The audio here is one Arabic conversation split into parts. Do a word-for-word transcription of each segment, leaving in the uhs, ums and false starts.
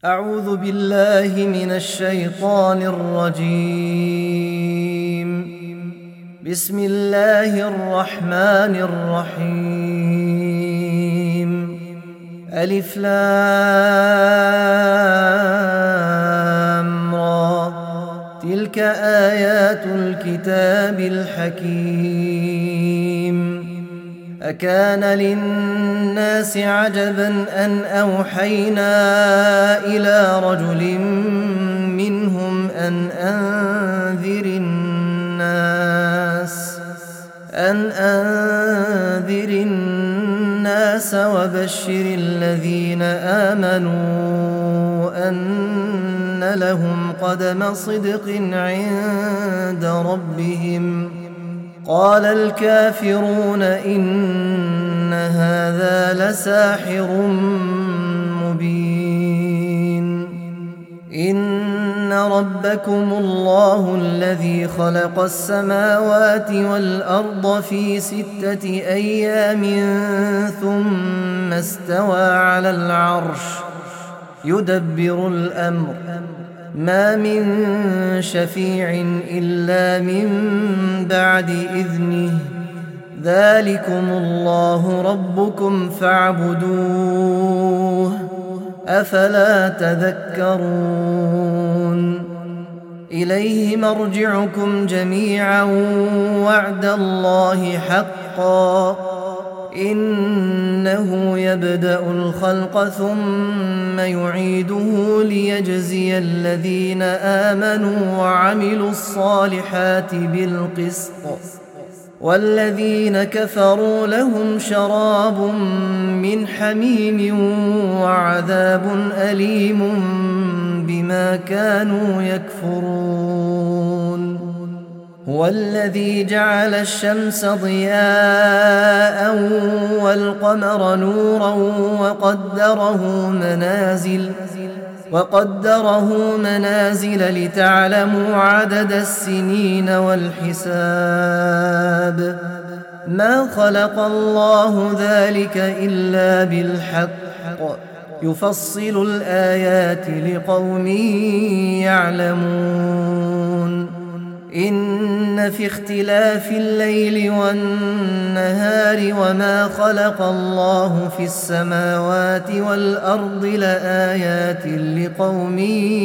أعوذ بالله من الشيطان الرجيم. بسم الله الرحمن الرحيم. ألف لام را، تلك آيات الكتاب الحكيم. أكان للناس عجبا أن أوحينا إلى رجل منهم أن أنذر الناس أن أنذر الناس وبشر الذين آمنوا أن لهم قدم صدق عند ربهم. قال الكافرون إن هذا لساحر مبين. إن ربكم الله الذي خلق السماوات والأرض في ستة أيام ثم استوى على العرش يدبر الأمر، ما من شفيع إلا من بعد إذنه، ذلكم الله ربكم فاعبدوه، أفلا تذكرون. إليه مرجعكم جميعا وعد الله حقا، إنه يبدأ الخلق ثم يعيده ليجزي الذين آمنوا وعملوا الصالحات بالقسط، والذين كفروا لهم شراب من حميم وعذاب أليم بما كانوا يكفرون. هو الذي جعل الشمس ضياء والقمر نورا وقدره منازل وقدره منازل لتعلموا عدد السنين والحساب. ما خلق الله ذلك إلا بالحق، يفصل الآيات لقوم يعلمون. إن في اختلاف الليل والنهار وما خلق الله في السماوات والأرض لآيات لقوم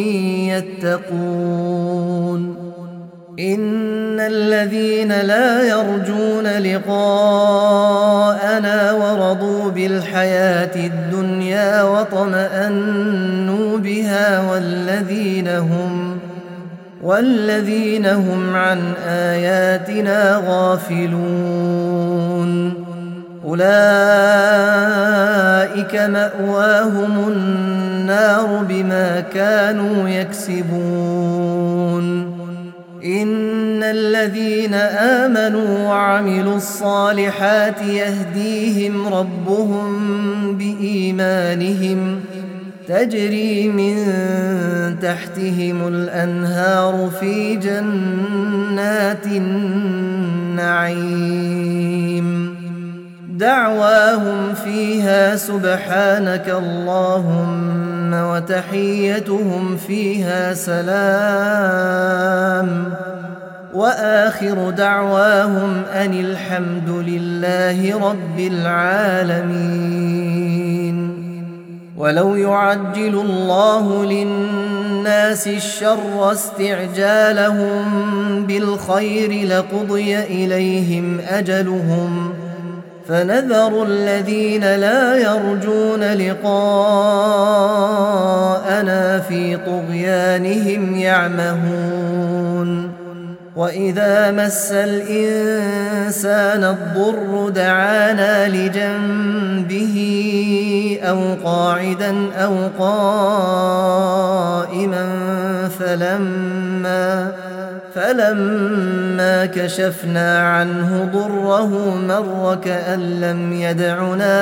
يتقون. إن الذين لا يرجون لقاءنا ورضوا بالحياة الدنيا واطمأنوا بها والذين هم والذين هم عن آياتنا غافلون، أولئك مأواهم النار بما كانوا يكسبون. إن الذين آمنوا وعملوا الصالحات يهديهم ربهم بإيمانهم، تجري من تحتهم الأنهار في جنات النعيم، دعواهم فيها سبحانك اللهم وتحيتهم فيها سلام، وآخر دعواهم أن الحمد لله رب العالمين. ولو يعجل الله للناس الشر استعجالهم بالخير لقضي إليهم أجلهم، فنذر الذين لا يرجون لقاءنا في طغيانهم يعمهون. وإذا مس الإنسان الضر دعانا لجنبه أو قاعدا أو قائما فلما فلما كشفنا عنه ضره مر كأن لم يدعنا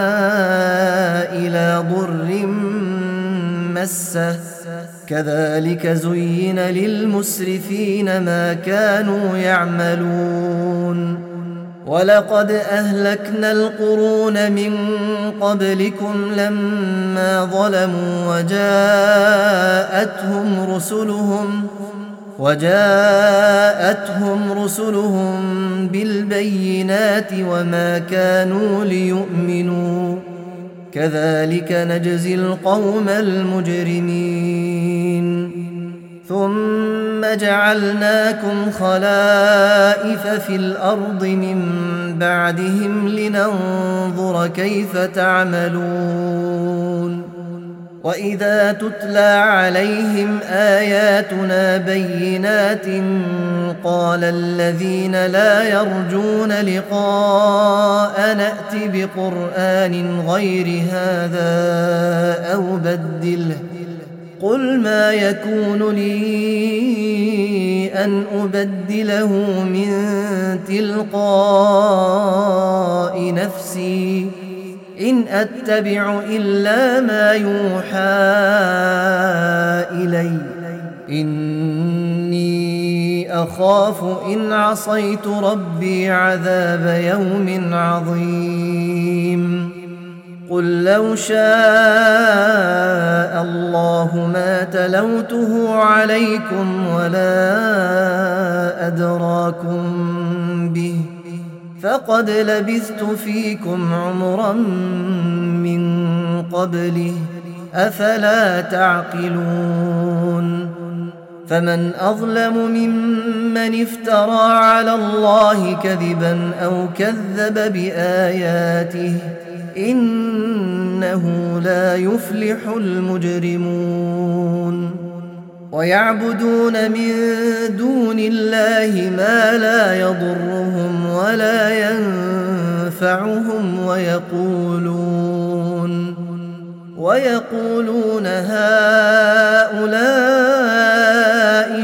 إلى ضر مسه، كذلك زين للمسرفين ما كانوا يعملون. ولقد أهلكنا القرون من قبلكم لما ظلموا وجاءتهم رسلهم وجاءتهم رسلهم بالبينات وما كانوا ليؤمنوا كذلك نجزي القوم المجرمين ثم جعلناكم خلائف في الأرض من بعدهم لننظر كيف تعملون وإذا تتلى عليهم آياتنا بينات قال الذين لا يرجون لقاء نأت بقرآن غير هذا أو بدله قل ما يكون لي أن أبدله من تلقاء نفسي إن أتبع إلا ما يوحى إلي إني أخاف إن عصيت ربي عذاب يوم عظيم قل لو شاء الله ما تلوته عليكم ولا أدراكم به فقد لبثت فيكم عمرا من قبله أفلا تعقلون فمن أظلم ممن افترى على الله كذبا أو كذب بآياته إنه لا يفلح المجرمون ويعبدون من دون الله ما لا يضرهم ولا ينفعهم ويقولون ويقولون هؤلاء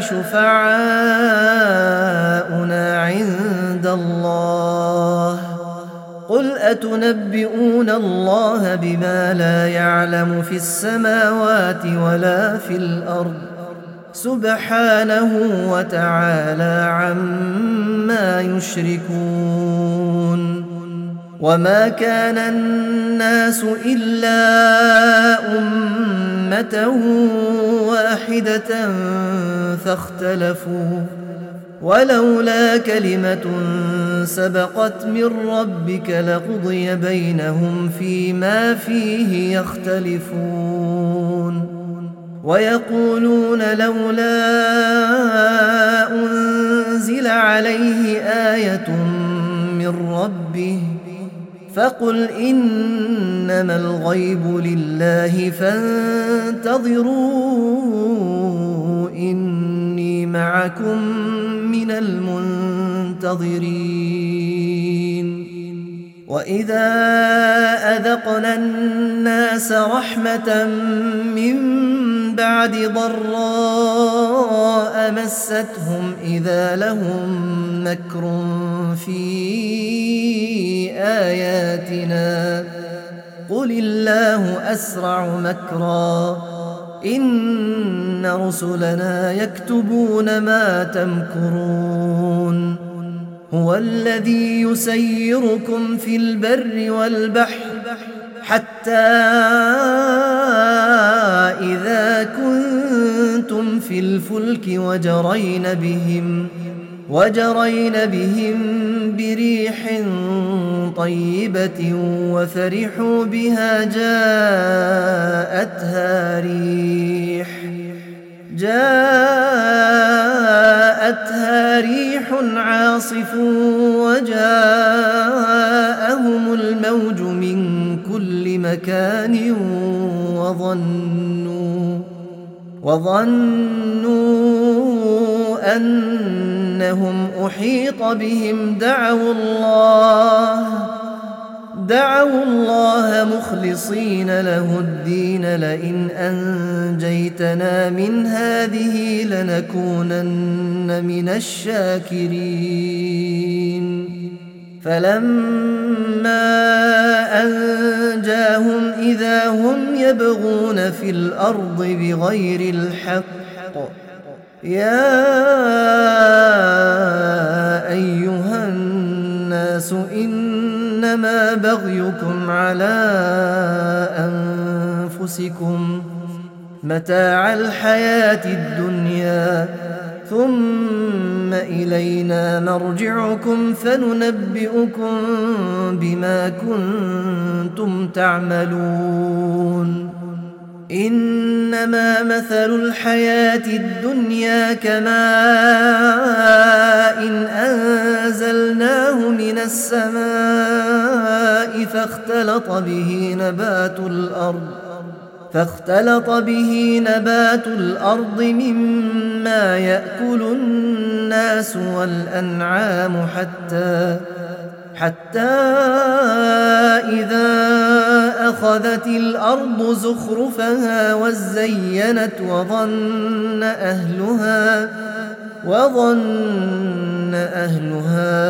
شفعاؤنا عند الله قل أتنبئون الله بما لا يعلم في السماوات ولا في الأرض سبحانه وتعالى عما يشركون وما كان الناس إلا أمة واحدة فاختلفوا ولولا كلمة سبقت من ربك لقضي بينهم فيما فيه يختلفون ويقولون لولا أنزل عليه آية من ربه فقل إنما الغيب لله فانتظروا إني معكم من المنتظرين وإذا أذقنا الناس رحمة من بعد ضراء مستهم إذا لهم مكر في آياتنا قل الله أسرع مكرا إن رسلنا يكتبون ما تمكرون هو الذي يسيركم في البر والبحر حتى إذا كنتم في الفلك وجرين بهم وجرين بهم بريح طيبة وفرحوا بها جاءتها ريح جاءتها ريح عاصف وجاءهم الموج من كل مكان وظنوا وظنوا أنهم أحيط بهم دعوا الله دعوا الله مخلصين له الدين لئن أنجيتنا من هذه لنكونن من الشاكرين فلما أنجاهم إذا هم يبغون في الأرض بغير الحق يا أيها الناس الناس إنما بغيكم على أنفسكم متاع الحياة الدنيا ثم إلينا مرجعكم فننبئكم بما كنتم تعملون إنما مثل الحياة الدنيا كماء إن أنزلناه من السماء فاختلط به نبات الأرض فاختلط به نبات الأرض مما يأكل الناس والأنعام حتى حتى إذا أخذت الأرض زخرفها وزينت وظن أهلها وظن أهلها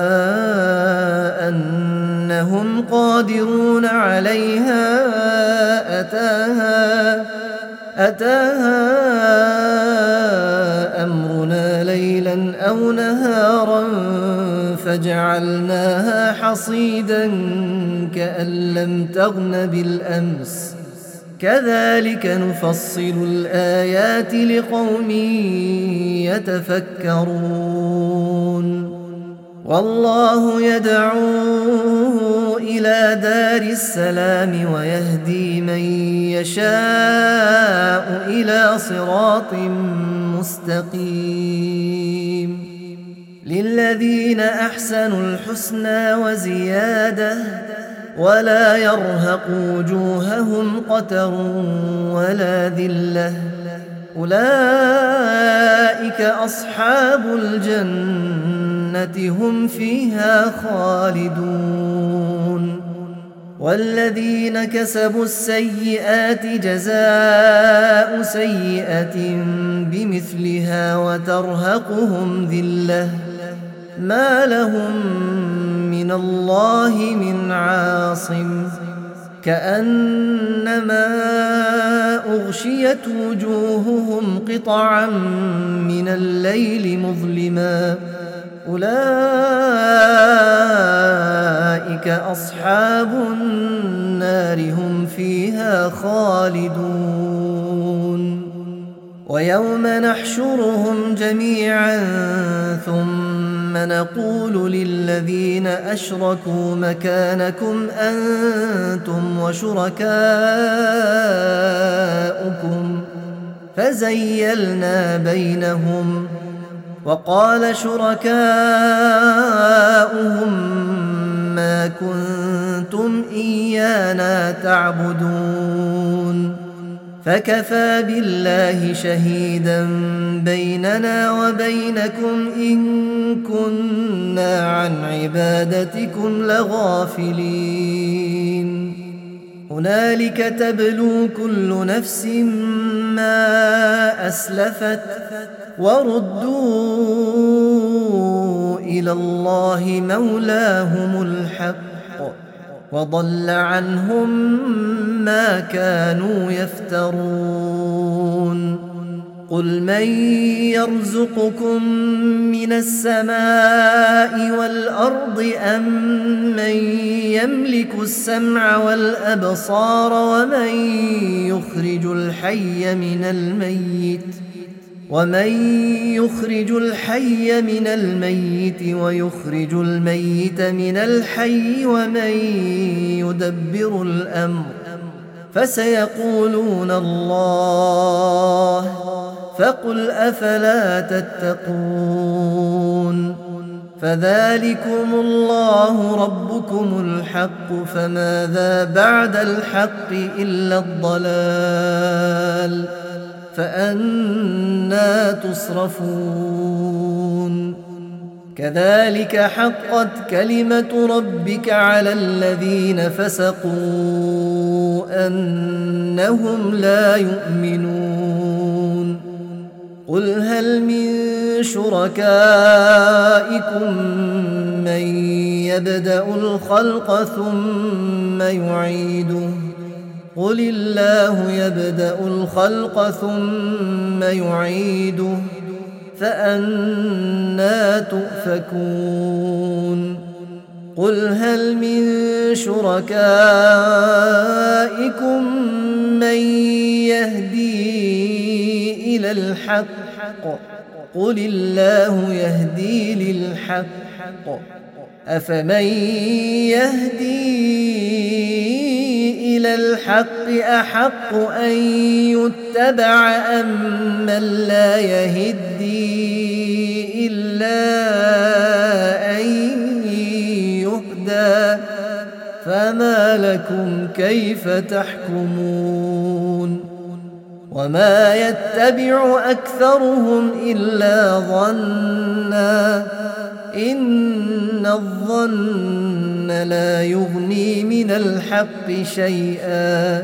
أنهم قادرون عليها أتاها أتاها أمرنا ليلا أو نهارا فجعلناها حصيدا كأن لم تغن بالأمس كذلك نفصل الآيات لقوم يتفكرون والله يدعو إلى دار السلام ويهدي من يشاء إلى صراط مستقيم للذين أحسنوا الحسنى وزيادة ولا يرهق وجوههم قتر ولا ذلة أولئك أصحاب الجنة هم فيها خالدون والذين كسبوا السيئات جزاء سيئة بمثلها وترهقهم ذلة ما لهم من الله من عاصم كأنما أغشيت وجوههم قطعا من الليل مظلما أولئك أصحاب النار هم فيها خالدون ويوم نحشرهم جميعا ثم نقول للذين أشركوا مكانكم أنتم وشركاؤكم فزيلنا بينهم وقال شركاؤهم ما كنتم إيانا تعبدون فكفى بالله شهيدا بيننا وبينكم إن كنا عن عبادتكم لغافلين هنالك تبلو كل نفس ما أسلفت وردوا إلى الله مولاهم الحق وضل عنهم ما كانوا يفترون قل من يرزقكم من السماء والأرض أم من يملك السمع والأبصار ومن يخرج الحي من الميت ومن يخرج الحي من الميت ويخرج الميت من الحي ومن يدبر الأمر فسيقولون الله فقل أفلا تتقون فذلكم الله ربكم الحق فماذا بعد الحق إلا الضلال فأنى تصرفون كذلك حقت كلمة ربك على الذين فسقوا أنهم لا يؤمنون قل هل من شركائكم من يبدأ الخلق ثم يعيده قل الله يبدأ الخلق ثم يعيده فأنى تؤفكون قل هل من شركائكم من يهدي إلى الحق قل الله يهدي للحق أفمن يهدي إلى الحق أحق أن يتبع أم من لا يهدي إلا أن يهدى فما لكم كيف تحكمون وما يتبع أكثرهم إلا ظنا إن الظن لا يغني من الحق شيئا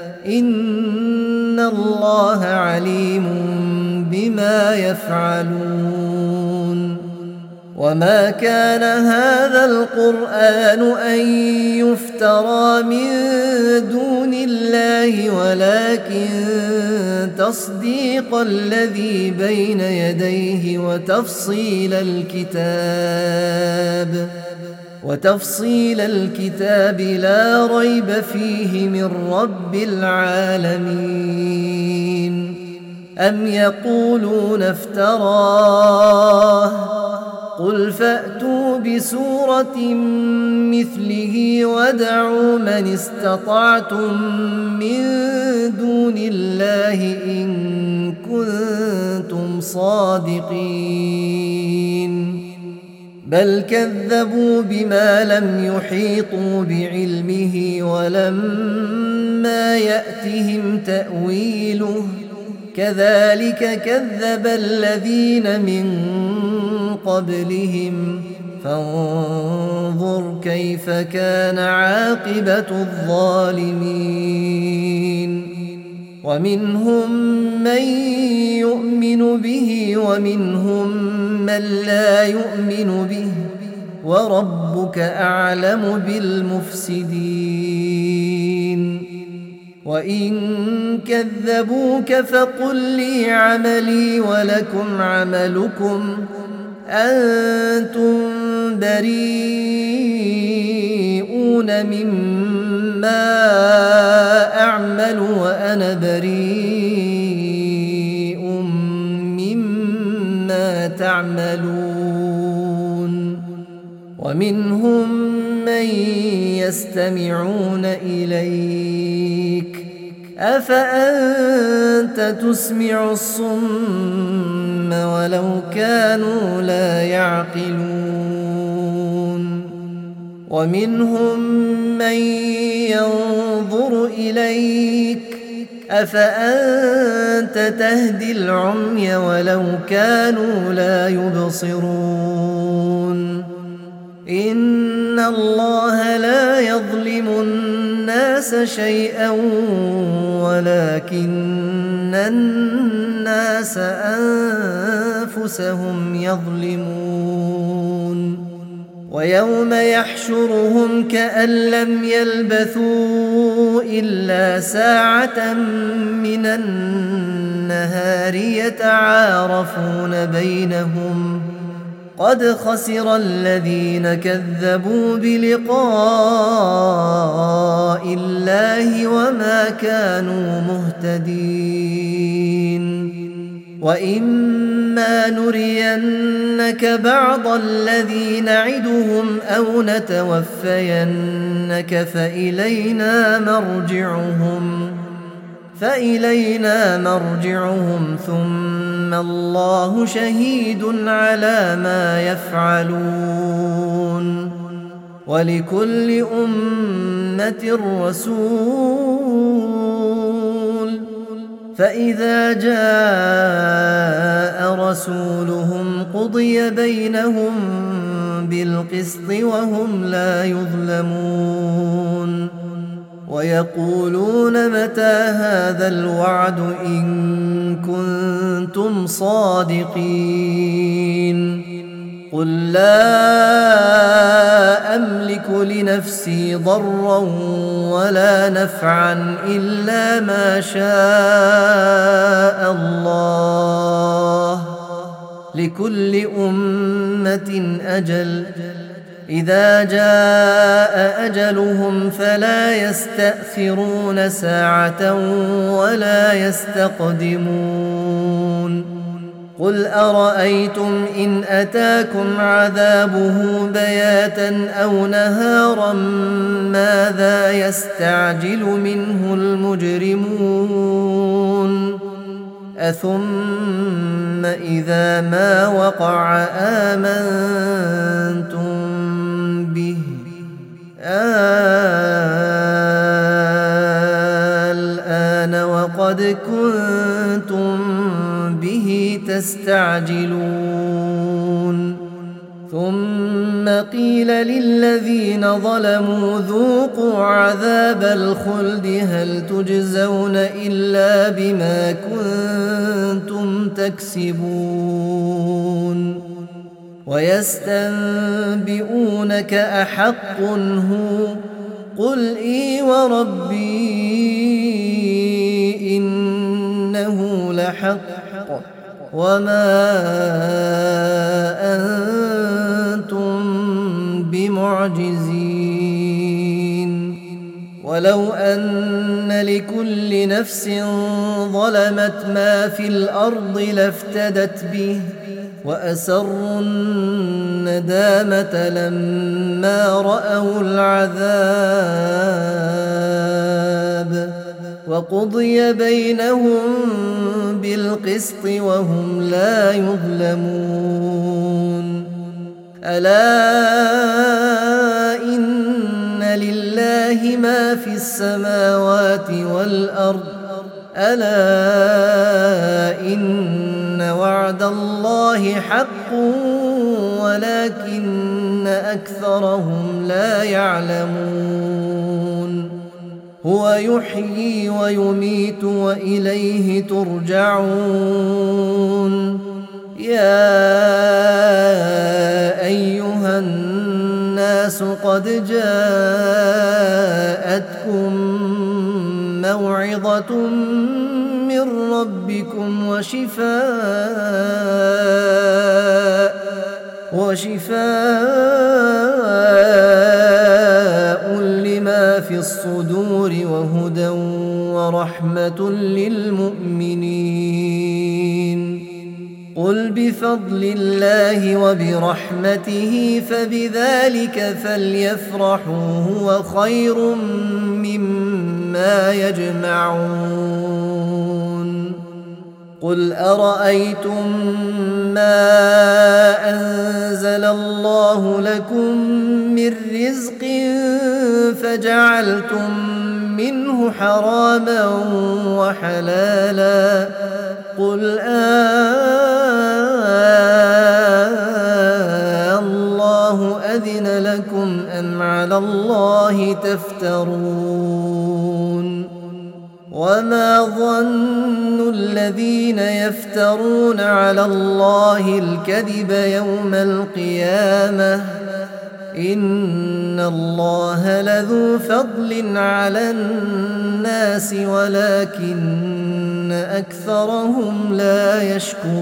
إن الله عليم بما يفعلون وما كان هذا القرآن أن يفترى من دون الله ولكن تصديق الذي بين يديه وتفصيل الكتاب وتفصيل الكتاب لا ريب فيه من رب العالمين أم يقولون افتراه قل فأتوا بسورة مثله وادعوا من استطعتم من دون الله إن كنتم صادقين بل كذبوا بما لم يحيطوا بعلمه ولما يأتهم تأويله كذلك كذب الذين من قبلهم فانظر كيف كان عاقبة الظالمين ومنهم من يؤمن به ومنهم من لا يؤمن به وربك أعلم بالمفسدين وإن كذبوك فقل لي عملي ولكم عملكم أنتم بريئون مما أعمل وأنا بريء مما تعملون ومنهم من يستمعون إليك أفأنت تسمع الصم ولو كانوا لا يعقلون ومنهم من ينظر إليك أفأنت تهدي العمي ولو كانوا لا يبصرون إن الله لا يظلم الناس شيئا ولكن الناس أنفسهم يظلمون ويوم يحشرهم كأن لم يلبثوا إلا ساعة من النهار يتعارفون بينهم قد خسر الذين كذبوا بلقاء الله وما كانوا مهتدين وإما نرينك بعض الذي نعدهم أو نتوفينك فإلينا مرجعهم فإلينا مرجعهم ثم الله شهيد على ما يفعلون ولكل أمة رسول فإذا جاء رسولهم قضي بينهم بالقسط وهم لا يظلمون ويقولون متى هذا الوعد إن كنتم صادقين قل لا أملك لنفسي ضرا ولا نفعا إلا ما شاء الله لكل أمة أجل إذا جاء أجلهم فلا يستأخرون ساعة ولا يستقدمون قل أرأيتم إن أتاكم عذابه بياتا أو نهارا ماذا يستعجل منه المجرمون أثم إذا ما وقع آمنتم به الآن وقد كنتم به تستعجلون ثم قيل للذين ظلموا ذوقوا عذاب الخلد هل تجزون إلا بما كنتم تكسبون ويستنبئونك أحق هو قل إي وربي إنه لحق وما أنتم بمعجزين ولو أن لكل نفس ظلمت ما في الأرض لافتدت به وأسروا الندامة لما رأوا العذاب وقضي بينهم بالقسط وهم لا يظلمون ألا إن لله ما في السماوات والأرض ألا إن وعد الله حق ولكن أكثرهم لا يعلمون هو يحيي ويميت وإليه ترجعون يا أيها الناس قد جاءتكم موعظة من ربكم وشفاء وشفاء لما في الصدور وهدى ورحمة للمؤمنين قل بفضل الله وبرحمته فبذلك فليفرحوا هو خير مما يجمعون قل أرأيتم ما أنزل الله لكم من رزق فجعلتم منه حراما وحلالا قل آه الله أذن لكم أم على الله تفترون وما ظن الذين يفترون على الله الكذب يوم القيامة إن الله لذو فضل على الناس ولكن أكثرهم لا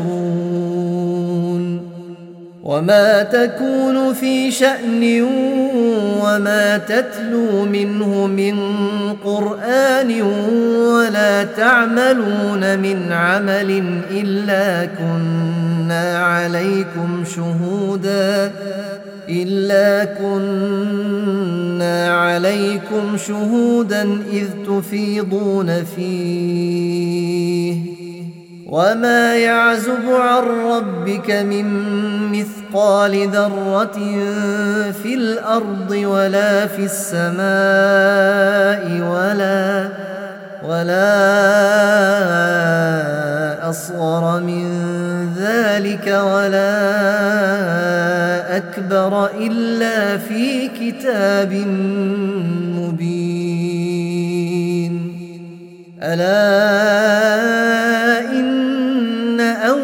يشكرون وما تكون في شأن وما تتلو منه من قرآن ولا تعملون من عمل إلا كنا عليكم شهودا إلا كنا عليكم شهودا إذ تفيضون فيه وما يعزب عن ربك من مثقال ذرة في الأرض ولا في السماء ولا ولا أصغر من ذلك ولا أكبر إلا في كتاب مبين ألا إن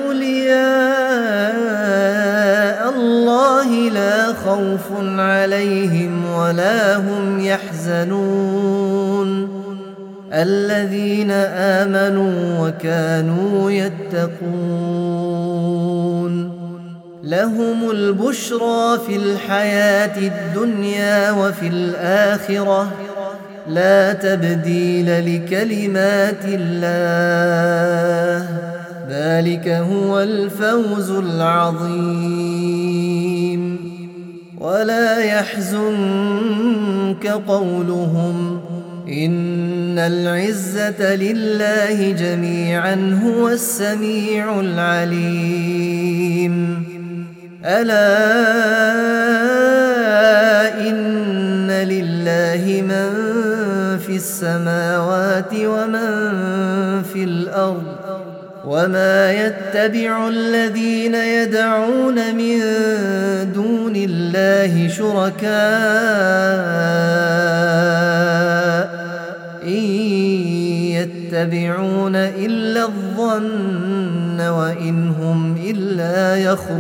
أولياء الله لا خوف عليهم ولا هم يحزنون الذين آمنوا وكانوا يتقون لهم البشرى في الحياة الدنيا وفي الآخرة لا تبديل لكلمات الله ذلك هو الفوز العظيم ولا يحزنك قولهم إن العزة لله جميعا هو السميع العليم ألا إن لله من في السماوات ومن في الأرض وما يتبع الذين يدعون من دون الله شركاء إن يتبعون إلا الظن وإن هم إلا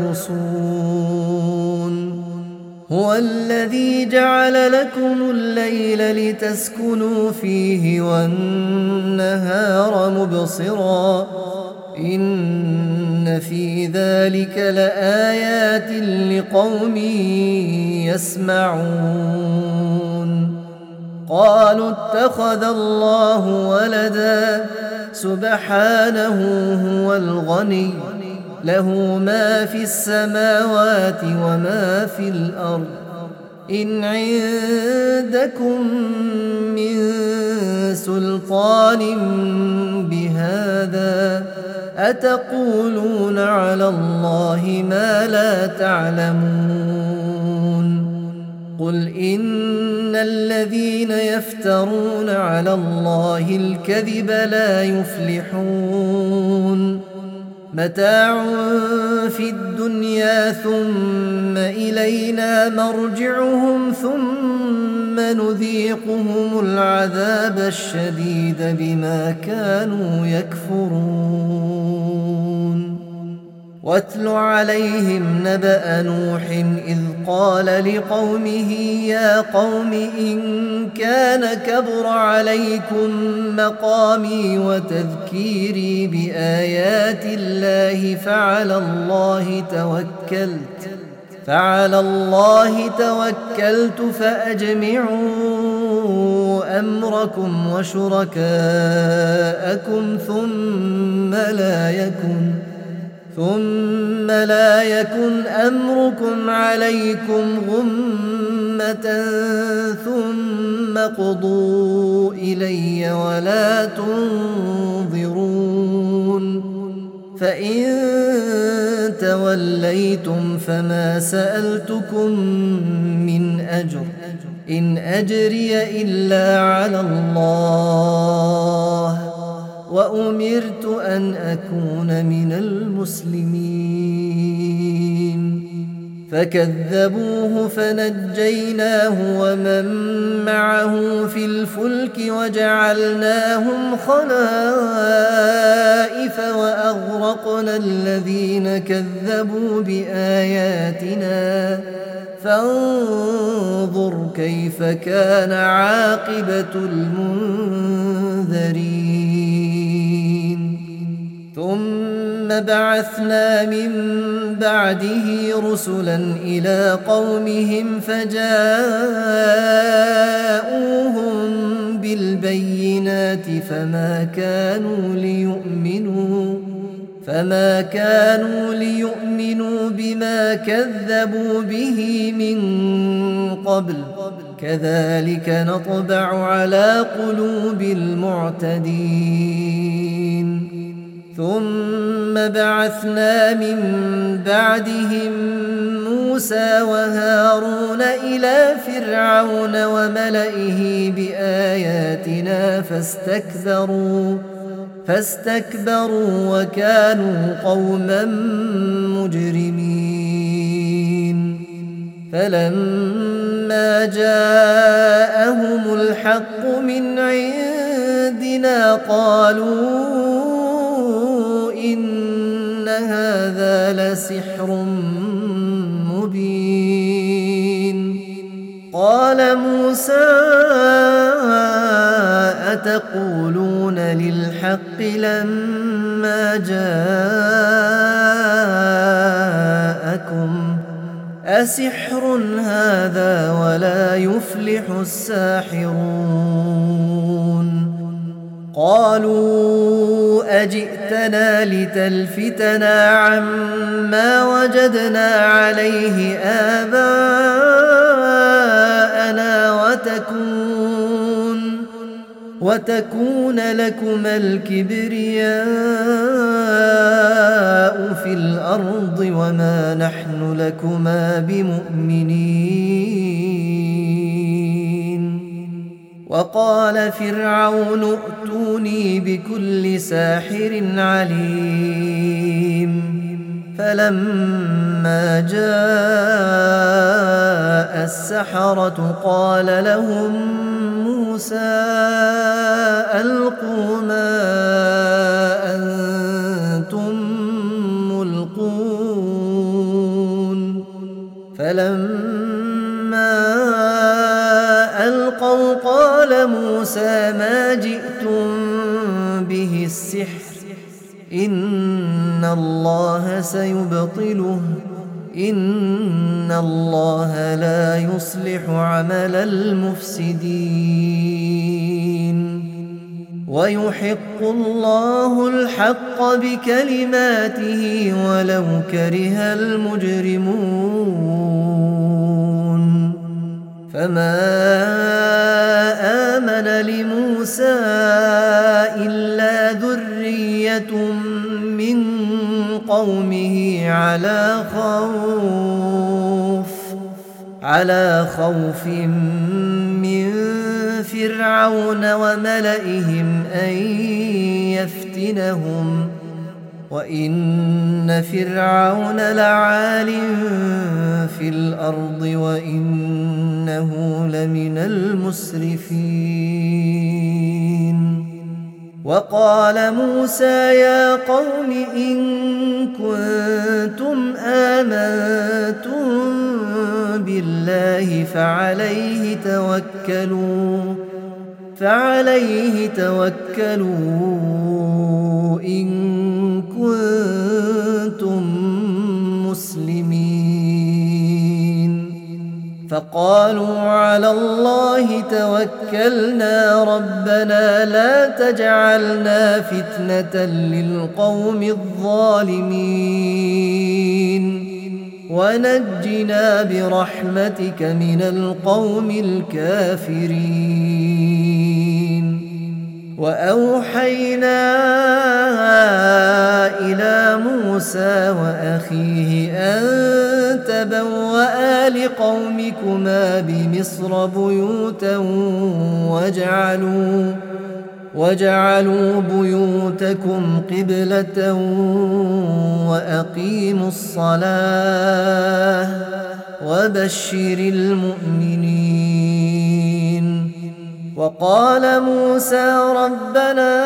يخرصون هو الذي جعل لكم الليل لتسكنوا فيه والنهار مبصرا إن في ذلك لآيات لقوم يسمعون قالوا اتخذ الله ولدا سبحانه هو الغني له ما في السماوات وما في الأرض إن عندكم من سلطان بهذا أتقولون على الله ما لا تعلمون قل إن الذين يفترون على الله الكذب لا يفلحون متاع في الدنيا ثم إلينا مرجعهم ثم نذيقهم العذاب الشديد بما كانوا يكفرون واتل عليهم نبأ نوح إذ قال لقومه يا قوم إن كان كبر عليكم مقامي وتذكيري بآيات الله فعلى الله توكلت فعلى الله توكلت فأجمعوا أمركم وشركاءكم ثم لا يكن ثم لا يكن أمركم عليكم غمة ثم قضوا إلي ولا تنظرون فإن توليتم فما سألتكم من أجر إن أجري إلا على الله وأمرت أن أكون من المسلمين فكذبوه فنجيناه ومن معه في الفلك وجعلناهم خلائف وأغرقنا الذين كذبوا بآياتنا فانظر كيف كان عاقبة المنذرين ثم بعثنا من بعده رسلا إلى قومهم فجاءوهم بالبينات فما كانوا ليؤمنوا فما كانوا ليؤمنوا بما كذبوا به من قبل كذلك نطبع على قلوب المعتدين ثم بعثنا من بعدهم موسى وهارون إلى فرعون وملئه بآياتنا فاستكبروا فاستكبروا وكانوا قوما مجرمين فلما جاءهم الحق من عندنا قالوا إن هذا لسحر مبين قال موسى أتقولون للحق لما جاءكم أسحر هذا ولا يفلح الساحرون قالوا أجئتنا لتلفتنا عما وجدنا عليه آباءنا وتكون وتكون لكما الكبرياء في الأرض وما نحن لكما بمؤمنين وقال فرعون ائتوني بكل ساحر عليم فلما جاء السحرة قال لهم موسى ألقوا ما أنتم ملقون فلما ألقوا قال موسى ما جئتم به السحر إن الله سيبطله إن الله لا يصلح عمل المفسدين ويحق الله الحق بكلماته ولو كره المجرمون فما آمن لموسى إلا ذرية من قومه على خوف على خوف من فرعون وملئهم أن يفتنهم وإن فرعون لعال في الأرض وإنه لمن المسرفين وقال موسى يا قوم إن كنتم آمنتم بالله فعليه توكلوا فعليه توكلوا إن كنتم مسلمين فقالوا على الله توكلنا ربنا لا تجعلنا فتنة للقوم الظالمين ونجنا برحمتك من القوم الكافرين وأوحينا إلى موسى وأخيه أن تبوأ لقومكما بمصر بيوتا وجعلوا وجعلوا بيوتكم قبلة وأقيموا الصلاة وبشر المؤمنين وقال موسى ربنا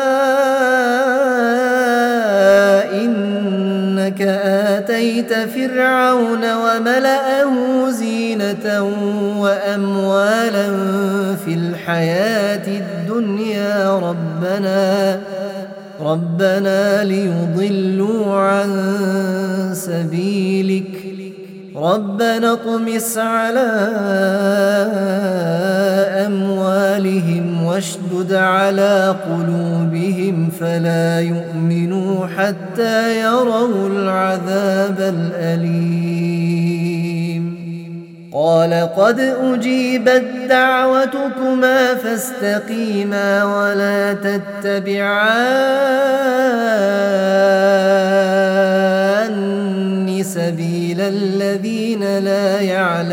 إنك آتيت فرعون وملأه زينة وأموالا في الحياة الدنيا ربنا ربنا ليضلوا عن سبيلك ربنا اطمس على أموالهم واشدد على قلوبهم فلا يؤمنوا حتى يروا العذاب الأليم قال قد أجيبت دعوتكما فاستقيما ولا تتبعان سبيل الذين لا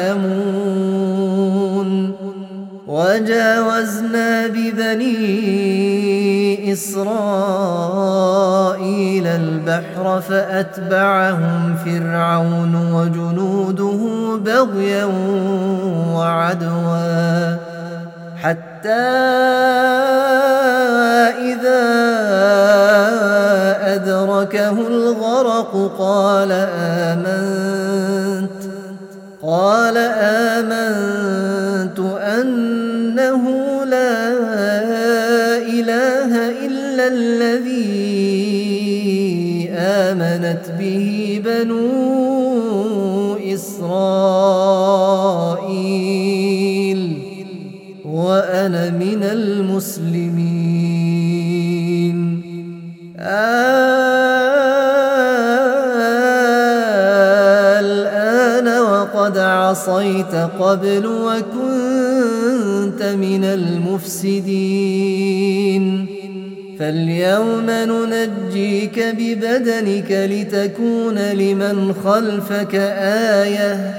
يعلمون وجاوزنا ببني إسرائيل البحر فأتبعهم فرعون وجنوده بغيا وعدوا حتى إذا أدركه الغرق قال آمنت قال آمنت أنه لا إله إلا الذي آمنت به بنو إسرائيل وأنا من المسلمين. الآن وقد عصيت قبل وكنت من المفسدين، فاليوم ننجيك ببدنك لتكون لمن خلفك آية،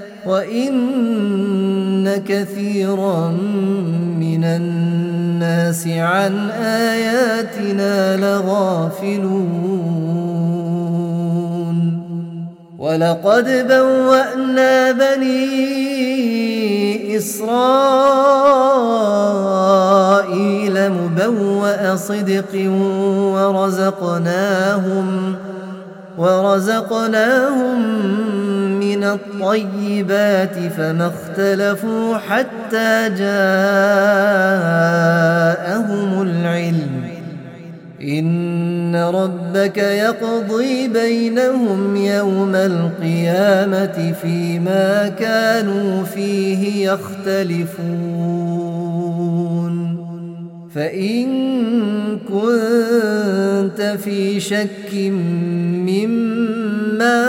وإن كثيرا من الناس عن آياتنا لغافلون. ولقد بوأنا بني إسرائيل مبوأ صدق ورزقناهم ورزقناهم من الطيبات فما اختلفوا حتى جاءهم العلم. إن ربك يقضي بينهم يوم القيامة فيما كانوا فيه يختلفون. فإن كنت في شك مما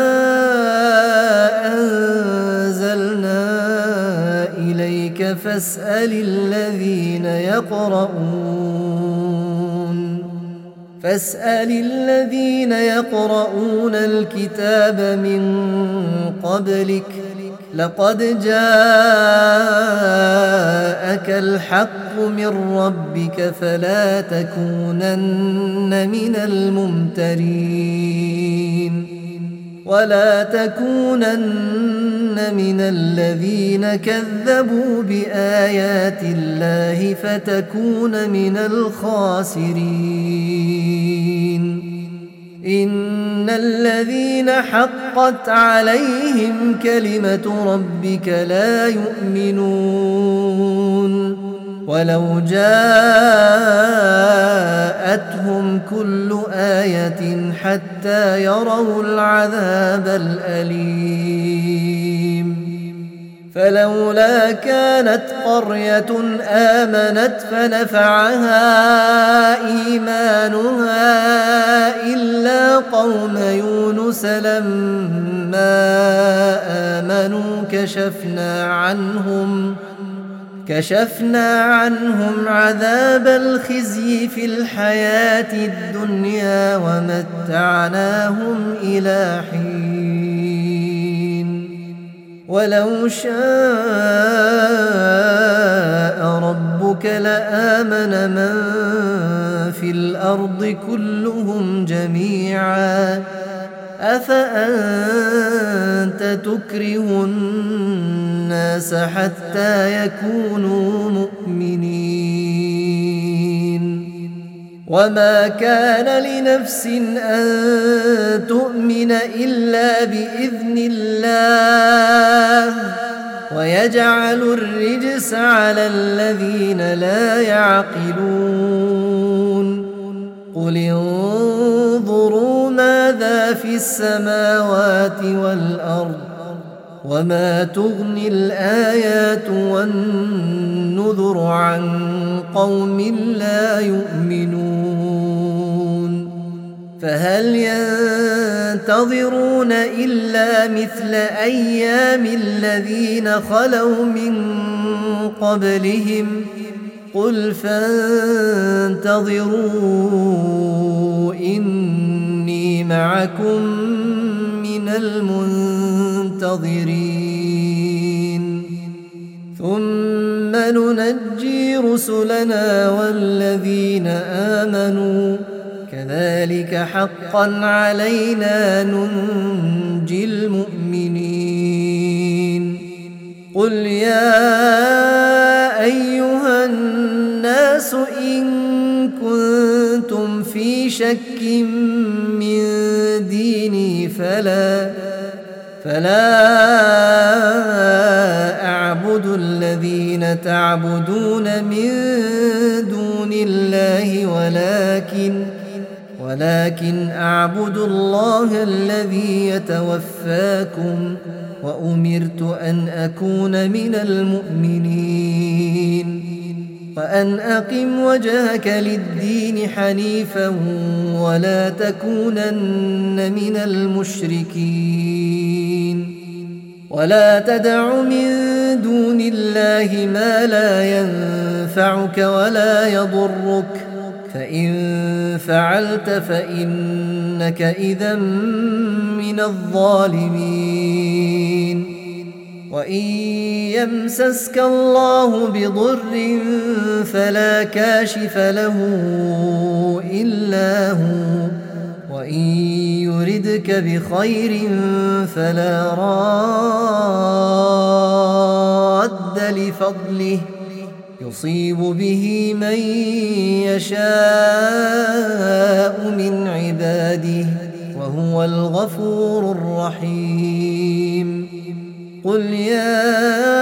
أنزلنا إليك فاسأل الذين يقرؤون فاسأل الذين يقرؤون الكتاب من قبلك، لقد جاءك الحق من ربك فلا تكونن من الممترين، ولا تكونن من الذين كذبوا بآيات الله فتكون من الخاسرين. إن الذين حقت عليهم كلمة ربك لا يؤمنون ولو جاءتهم كل آية حتى يروا العذاب الأليم. فلولا كانت قرية آمنت فنفعها إيمانها إلا قوم يونس لما آمنوا كشفنا عنهم كشفنا عنهم عذاب الخزي في الحياة الدنيا ومتعناهم إلى حين. ولو شاء ربك لآمن من في الأرض كلهم جميعا، أفأنت تكره الناس حتى يكونوا مؤمنين؟ وما كان لنفس أن تؤمن إلا بإذن الله ويجعل الرجس على الذين لا يعقلون. قل انظروا ماذا في السماوات والأرض وما تغني الآيات والنذر عن قوم لا يؤمنون. فهل ينتظرون إلا مثل أيام الذين خلوا من قبلهم؟ قل فانتظروا إني معكم من المنتظرين. ثم ننجي رسلنا والذين آمنوا كذلك حقا علينا ننجي المؤمنين. قل يا أيها الناس إن كنتم في شك من ديني فلا فلا أعبد الذين تعبدون من دون الله ولكن ولكن أعبد الله الذي يتوفاكم وأمرت أن أكون من المؤمنين وأن أقم وجهك للدين حنيفا ولا تكونن من المشركين ولا تدع من دون الله ما لا ينفعك ولا يضرك فإن فعلت فإنك إذا من الظالمين وإن يمسسك الله بضر فلا كاشف له إلا هو وإن يردك بخير فلا راد لفضله يصيب به من يشاء من عباده وهو الغفور الرحيم قل يا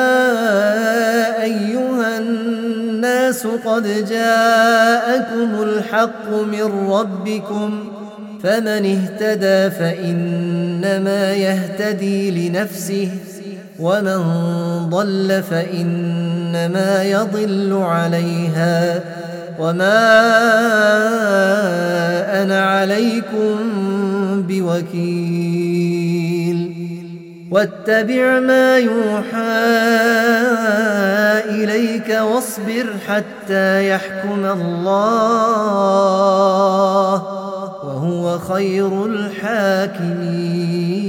أيها الناس قد جاءكم الحق من ربكم فمن اهتدى فإنما يهتدي لنفسه ومن ضل فإنما يضل عليها وما أنا عليكم بوكيل واتبع ما يوحى إليك واصبر حتى يحكم الله وهو خير الحاكمين.